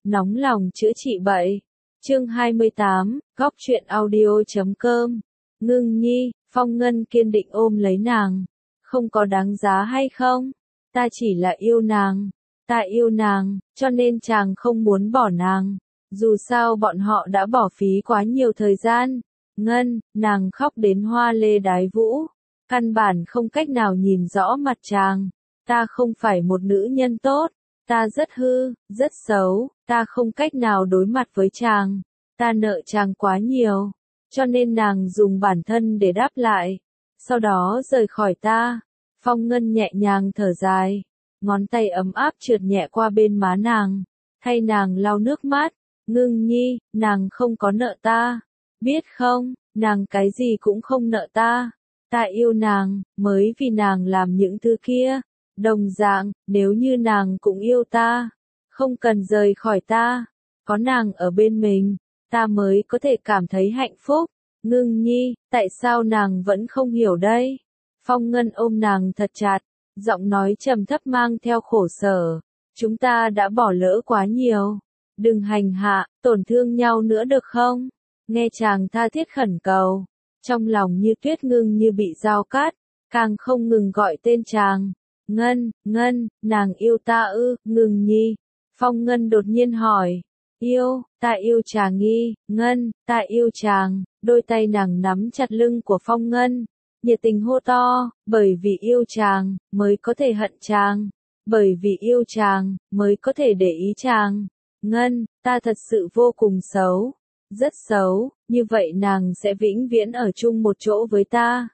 nóng lòng chữa trị bệnh. Chương 28, góc truyện audio.com. Ngưng nhi, Phong Ngân kiên định ôm lấy nàng. Không có đáng giá hay không? Ta chỉ là yêu nàng. Ta yêu nàng, cho nên chàng không muốn bỏ nàng. Dù sao bọn họ đã bỏ phí quá nhiều thời gian. Ngân, nàng khóc đến hoa lê đái vũ. Căn bản không cách nào nhìn rõ mặt chàng. Ta không phải một nữ nhân tốt. Ta rất hư, rất xấu. Ta không cách nào đối mặt với chàng. Ta nợ chàng quá nhiều. Cho nên nàng dùng bản thân để đáp lại. Sau đó rời khỏi ta. Phong Ngân nhẹ nhàng thở dài. Ngón tay ấm áp trượt nhẹ qua bên má nàng. Thay nàng lau nước mắt. Ngưng nhi, nàng không có nợ ta. Biết không, nàng cái gì cũng không nợ ta. Ta yêu nàng, mới vì nàng làm những thứ kia. Đồng dạng, nếu như nàng cũng yêu ta. Không cần rời khỏi ta. Có nàng ở bên mình, ta mới có thể cảm thấy hạnh phúc. Ngưng nhi, tại sao nàng vẫn không hiểu đây? Phong Ngân ôm nàng thật chặt, giọng nói trầm thấp mang theo khổ sở. Chúng ta đã bỏ lỡ quá nhiều. Đừng hành hạ, tổn thương nhau nữa được không? Nghe chàng tha thiết khẩn cầu. Trong lòng như tuyết ngưng như bị dao cắt, càng không ngừng gọi tên chàng. Ngân, Ngân, nàng yêu ta ư? Ngưng nhi. Phong Ngân đột nhiên hỏi. Yêu, ta yêu chàng nghi. Ngân, ta yêu chàng. Đôi tay nàng nắm chặt lưng của Phong Ngân. Nhiệt tình hô to, bởi vì yêu chàng, mới có thể hận chàng. Bởi vì yêu chàng, mới có thể để ý chàng. Ngân, ta thật sự vô cùng xấu. Rất xấu, như vậy nàng sẽ vĩnh viễn ở chung một chỗ với ta.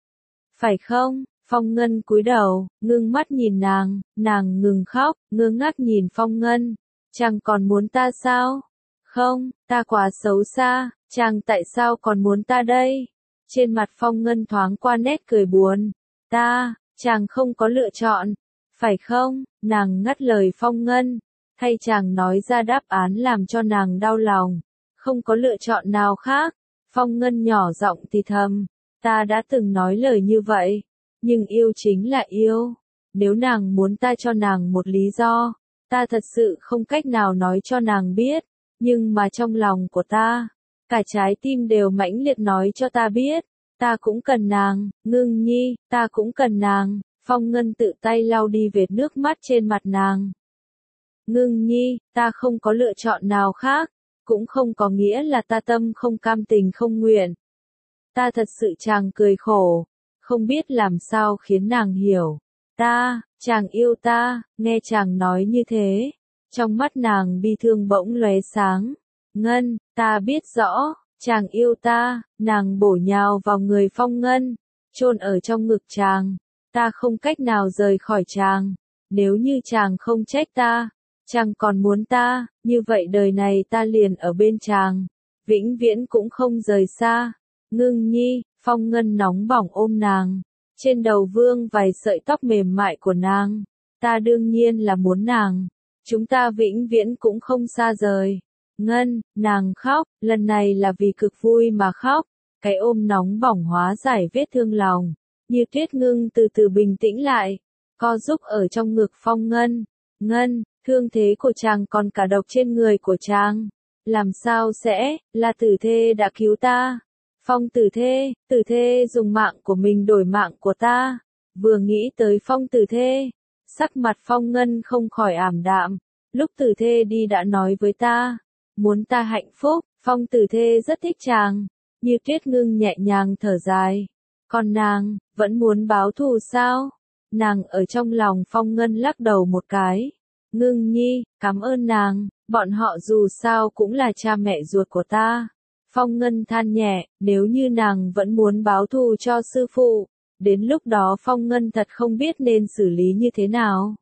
Phải không? Phong Ngân cúi đầu, ngưng mắt nhìn nàng ngừng khóc, ngơ ngác nhìn Phong Ngân. Chàng còn muốn ta sao? Không, ta quá xấu xa, chàng tại sao còn muốn ta đây? Trên mặt Phong Ngân thoáng qua nét cười buồn. Chàng không có lựa chọn. Phải không? Nàng ngắt lời Phong Ngân. Thay chàng nói ra đáp án làm cho nàng đau lòng. Không có lựa chọn nào khác. Phong Ngân nhỏ giọng thì thầm. Ta đã từng nói lời như vậy. Nhưng yêu chính là yêu. Nếu nàng muốn ta cho nàng một lý do, ta thật sự không cách nào nói cho nàng biết. Nhưng mà trong lòng của ta, cả trái tim đều mãnh liệt nói cho ta biết. Ta cũng cần nàng, Ngưng nhi, ta cũng cần nàng. Phong Ngân tự tay lau đi vệt nước mắt trên mặt nàng. Ngưng nhi, ta không có lựa chọn nào khác. Cũng không có nghĩa là ta tâm không cam tình không nguyện. Ta thật sự chàng cười khổ. Không biết làm sao khiến nàng hiểu. Chàng yêu ta, nghe chàng nói như thế. Trong mắt nàng bi thương bỗng lóe sáng. Ngân, ta biết rõ, chàng yêu ta, nàng bổ nhào vào người Phong Ngân. Chôn ở trong ngực chàng. Ta không cách nào rời khỏi chàng. Nếu như chàng không trách ta, chàng còn muốn ta, như vậy đời này ta liền ở bên chàng. Vĩnh viễn cũng không rời xa. Ngưng nhi, Phong Ngân nóng bỏng ôm nàng. Trên đầu vương vài sợi tóc mềm mại của nàng. Ta đương nhiên là muốn nàng. Chúng ta vĩnh viễn cũng không xa rời. Ngân, nàng khóc, lần này là vì cực vui mà khóc. Cái ôm nóng bỏng hóa giải vết thương lòng. Như tuyết ngưng từ từ bình tĩnh lại. Co giúp ở trong ngực Phong Ngân. Ngân, thương thế của chàng còn cả độc trên người của chàng. Làm sao sẽ, là tử thê đã cứu ta. Phong tử thê dùng mạng của mình đổi mạng của ta. Vừa nghĩ tới Phong tử thê, sắc mặt Phong Ngân không khỏi ảm đạm. Lúc tử thê đi đã nói với ta, muốn ta hạnh phúc. Phong tử thê rất thích chàng. Như tuyết ngưng nhẹ nhàng thở dài. Còn nàng, vẫn muốn báo thù sao? Nàng ở trong lòng Phong Ngân lắc đầu một cái. Ngưng nhi, cảm ơn nàng, bọn họ dù sao cũng là cha mẹ ruột của ta. Phong Ngân than nhẹ, nếu như nàng vẫn muốn báo thù cho sư phụ, đến lúc đó Phong Ngân thật không biết nên xử lý như thế nào.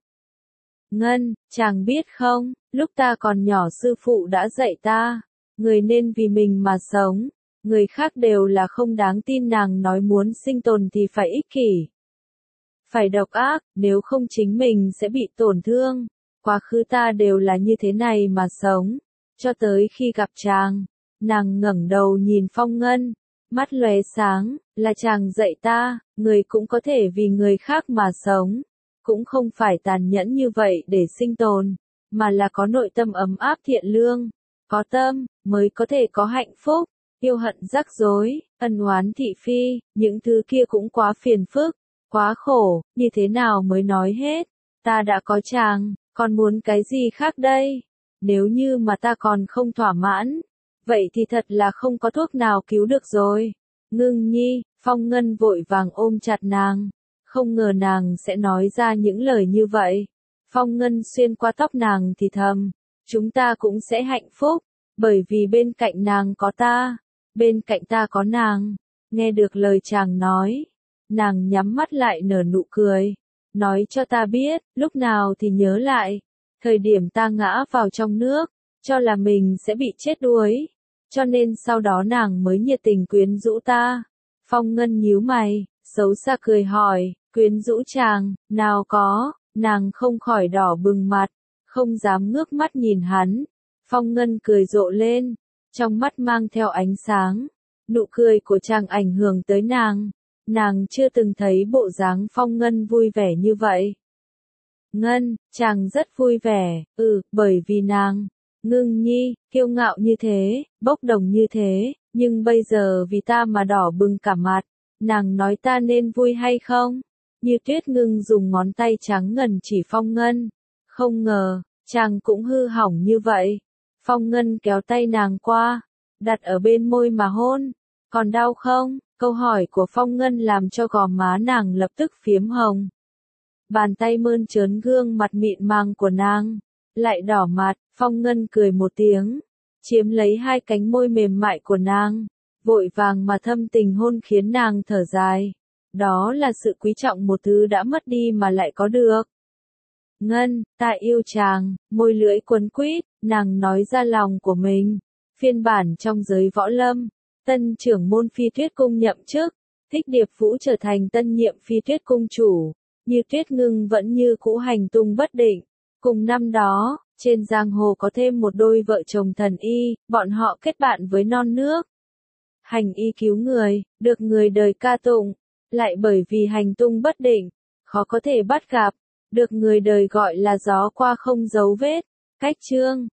Ngân, chàng biết không, lúc ta còn nhỏ sư phụ đã dạy ta, người nên vì mình mà sống, người khác đều là không đáng tin. Nàng nói muốn sinh tồn thì phải ích kỷ, phải độc ác, nếu không chính mình sẽ bị tổn thương. Quá khứ ta đều là như thế này mà sống, cho tới khi gặp chàng. Nàng ngẩng đầu nhìn Phong Ngân, mắt lóe sáng, là chàng dạy ta, người cũng có thể vì người khác mà sống, cũng không phải tàn nhẫn như vậy để sinh tồn. mà là có nội tâm ấm áp thiện lương, có tâm, mới có thể có hạnh phúc. Yêu hận rắc rối, ân oán thị phi, những thứ kia cũng quá phiền phức, quá khổ, như thế nào mới nói hết. Ta đã có chàng, còn muốn cái gì khác đây? Nếu như mà ta còn không thỏa mãn, vậy thì thật là không có thuốc nào cứu được rồi. Ngưng nhi, Phong Ngân vội vàng ôm chặt nàng, không ngờ nàng sẽ nói ra những lời như vậy. Phong Ngân xuyên qua tóc nàng thì thầm, chúng ta cũng sẽ hạnh phúc, bởi vì bên cạnh nàng có ta, bên cạnh ta có nàng. Nghe được lời chàng nói, nàng nhắm mắt lại nở nụ cười, nói cho ta biết, lúc nào thì nhớ lại, thời điểm ta ngã vào trong nước, cho là mình sẽ bị chết đuối, cho nên sau đó nàng mới nhiệt tình quyến rũ ta. Phong Ngân nhíu mày, xấu xa cười hỏi, quyến rũ chàng, nào có, nàng không khỏi đỏ bừng mặt, không dám ngước mắt nhìn hắn. Phong Ngân cười rộ lên, trong mắt mang theo ánh sáng, nụ cười của chàng ảnh hưởng tới nàng chưa từng thấy bộ dáng Phong Ngân vui vẻ như vậy. Ngân, chàng rất vui vẻ, bởi vì nàng, Ngưng nhi, kiêu ngạo như thế, bốc đồng như thế, nhưng bây giờ vì ta mà đỏ bừng cả mặt, nàng nói ta nên vui hay không? Như Tuyết Ngưng dùng ngón tay trắng ngần chỉ Phong Ngân, không ngờ, chàng cũng hư hỏng như vậy. Phong Ngân kéo tay nàng qua, đặt ở bên môi mà hôn, còn đau không? Câu hỏi của Phong Ngân làm cho gò má nàng lập tức phiếm hồng. Bàn tay mơn trớn gương mặt mịn màng của nàng, lại đỏ mặt. Phong Ngân cười một tiếng, chiếm lấy hai cánh môi mềm mại của nàng, vội vàng mà thâm tình hôn khiến nàng thở dài. Đó là sự quý trọng một thứ đã mất đi mà lại có được. Ngân, ta yêu chàng, môi lưỡi quấn quýt, nàng nói ra lòng của mình. Phiên bản trong giới võ lâm, tân trưởng môn Phi Tuyết Cung nhậm chức, Thích Điệp Vũ trở thành tân nhiệm Phi Tuyết Cung chủ, Như Tuyết Ngưng vẫn như cũ hành tung bất định. Cùng năm đó, trên giang hồ có thêm một đôi vợ chồng thần y, bọn họ kết bạn với non nước. Hành y cứu người, được người đời ca tụng, lại bởi vì hành tung bất định, khó có thể bắt gặp, được người đời gọi là gió qua không dấu vết. Cách chương